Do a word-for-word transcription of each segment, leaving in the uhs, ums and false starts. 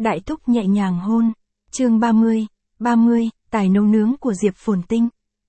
Đại thúc nhẹ nhàng hôn. Chương ba mươi, ba mươi, tài nấu nướng của Diệp Phồn Tinh.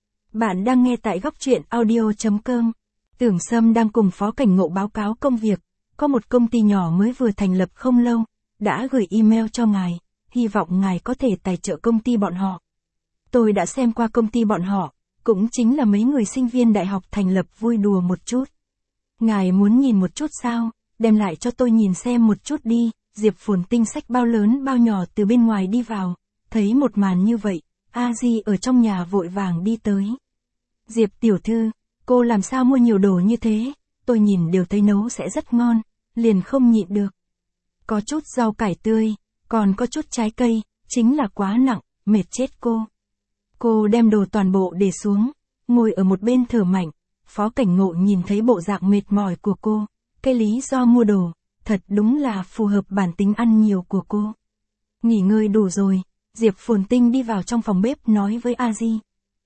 Bạn đang nghe tại góc truyện audio chấm com. Tưởng Sâm đang cùng Phó Cảnh Ngộ báo cáo công việc, có một công ty nhỏ mới vừa thành lập không lâu, đã gửi email cho ngài, hy vọng ngài có thể tài trợ công ty bọn họ. Tôi đã xem qua công ty bọn họ, cũng chính là mấy người sinh viên đại học thành lập vui đùa một chút. Ngài muốn nhìn một chút sao, đem lại cho tôi nhìn xem một chút đi. Diệp Phồn Tinh xách bao lớn bao nhỏ từ bên ngoài đi vào, thấy một màn như vậy, A Di ở trong nhà vội vàng đi tới. Diệp tiểu thư, cô làm sao mua nhiều đồ như thế, tôi nhìn đều thấy nấu sẽ rất ngon, liền không nhịn được. Có chút rau cải tươi, còn có chút trái cây, chính là quá nặng, mệt chết cô. Cô đem đồ toàn bộ để xuống, ngồi ở một bên thở mạnh. Phó Cảnh Ngộ nhìn thấy bộ dạng mệt mỏi của cô, cái lý do mua đồ, thật đúng là phù hợp bản tính ăn nhiều của cô. Nghỉ ngơi đủ rồi, Diệp Phồn Tinh đi vào trong phòng bếp nói với A Di.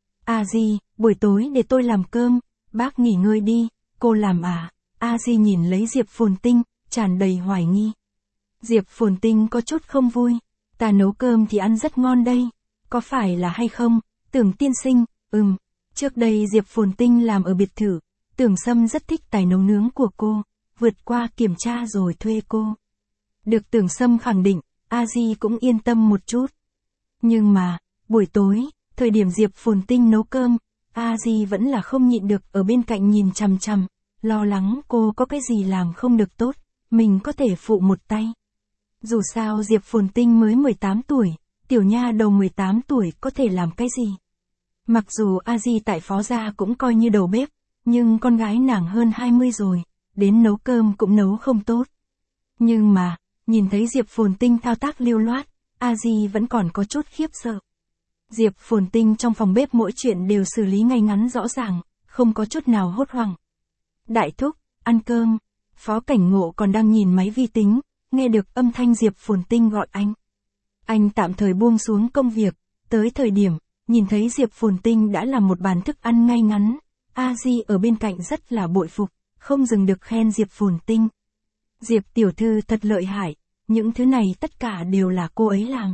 A Di, buổi tối để tôi làm cơm, bác nghỉ ngơi đi, cô làm à? A Di nhìn lấy Diệp Phồn Tinh, tràn đầy hoài nghi. Diệp Phồn Tinh có chút không vui, ta nấu cơm thì ăn rất ngon đây, có phải là hay không? Tưởng tiên sinh, ừm, trước đây Diệp Phồn Tinh làm ở biệt thự, Tưởng Sâm rất thích tài nấu nướng của cô, vượt qua kiểm tra rồi thuê cô. Được Tưởng Sâm khẳng định, A Di cũng yên tâm một chút. Nhưng mà, buổi tối, thời điểm Diệp Phồn Tinh nấu cơm, A Di vẫn là không nhịn được ở bên cạnh nhìn chằm chằm, lo lắng cô có cái gì làm không được tốt, mình có thể phụ một tay. Dù sao Diệp Phồn Tinh mới mười tám tuổi, tiểu nha đầu mười tám tuổi có thể làm cái gì. Mặc dù A Di tại Phó gia cũng coi như đầu bếp, nhưng con gái nàng hơn hai mươi rồi, đến nấu cơm cũng nấu không tốt. Nhưng mà, nhìn thấy Diệp Phồn Tinh thao tác lưu loát, A Di vẫn còn có chút khiếp sợ. Diệp Phồn Tinh trong phòng bếp mỗi chuyện đều xử lý ngay ngắn rõ ràng, không có chút nào hốt hoảng. Đại thúc, ăn cơm. Phó Cảnh Ngộ còn đang nhìn máy vi tính, nghe được âm thanh Diệp Phồn Tinh gọi anh. Anh tạm thời buông xuống công việc, tới thời điểm, nhìn thấy Diệp Phồn Tinh đã làm một bàn thức ăn ngay ngắn, A Di ở bên cạnh rất là bội phục, không dừng được khen Diệp Phồn Tinh. Diệp tiểu thư thật lợi hại, những thứ này tất cả đều là cô ấy làm.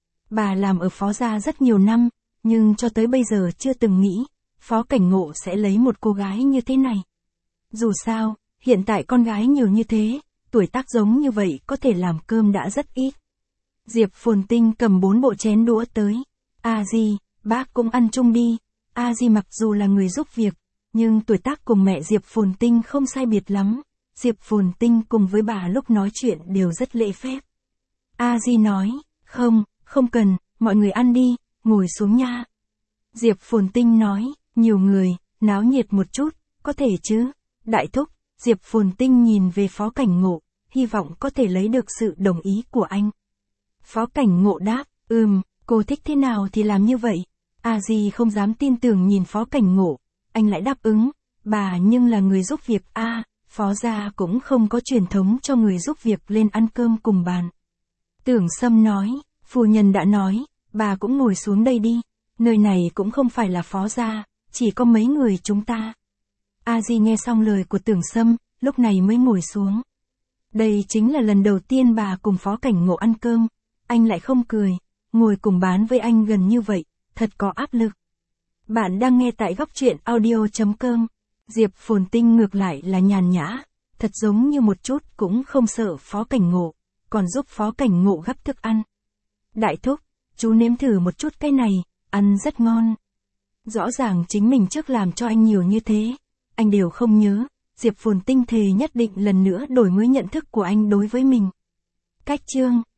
Bà làm ở Phó gia rất nhiều năm, nhưng cho tới bây giờ chưa từng nghĩ, Phó Cảnh Ngộ sẽ lấy một cô gái như thế này. Dù sao, hiện tại con gái nhiều như thế, tuổi tác giống như vậy có thể làm cơm đã rất ít. Diệp Phồn Tinh cầm bốn bộ chén đũa tới. A Di, bác cũng ăn chung đi. A Di mặc dù là người giúp việc, nhưng tuổi tác cùng mẹ Diệp Phồn Tinh không sai biệt lắm. Diệp Phồn Tinh cùng với bà lúc nói chuyện đều rất lễ phép. A Di nói, không, không cần, mọi người ăn đi, ngồi xuống nha. Diệp Phồn Tinh nói, nhiều người, náo nhiệt một chút, có thể chứ. Đại thúc, Diệp Phồn Tinh nhìn về Phó Cảnh Ngộ, hy vọng có thể lấy được sự đồng ý của anh. Phó Cảnh Ngộ đáp, ừm, cô thích thế nào thì làm như vậy. A Di không dám tin tưởng nhìn Phó Cảnh Ngộ, anh lại đáp ứng, bà nhưng là người giúp việc a, à, Phó gia cũng không có truyền thống cho người giúp việc lên ăn cơm cùng bàn. Tưởng Sâm nói, phu nhân đã nói, bà cũng ngồi xuống đây đi, nơi này cũng không phải là Phó gia, chỉ có mấy người chúng ta. A Di nghe xong lời của Tưởng Sâm, lúc này mới ngồi xuống. Đây chính là lần đầu tiên bà cùng Phó Cảnh Ngộ ăn cơm, anh lại không cười, ngồi cùng bán với anh gần như vậy, thật có áp lực. Bạn đang nghe tại góc truyện audio chấm com. Diệp Phồn Tinh ngược lại là nhàn nhã, thật giống như một chút cũng không sợ Phó Cảnh Ngộ, còn giúp Phó Cảnh Ngộ gắp thức ăn. Đại thúc, chú nếm thử một chút cái này, ăn rất ngon. Rõ ràng chính mình trước làm cho anh nhiều như thế, anh đều không nhớ. Diệp Phồn Tinh thề nhất định lần nữa đổi mới nhận thức của anh đối với mình. Cách chương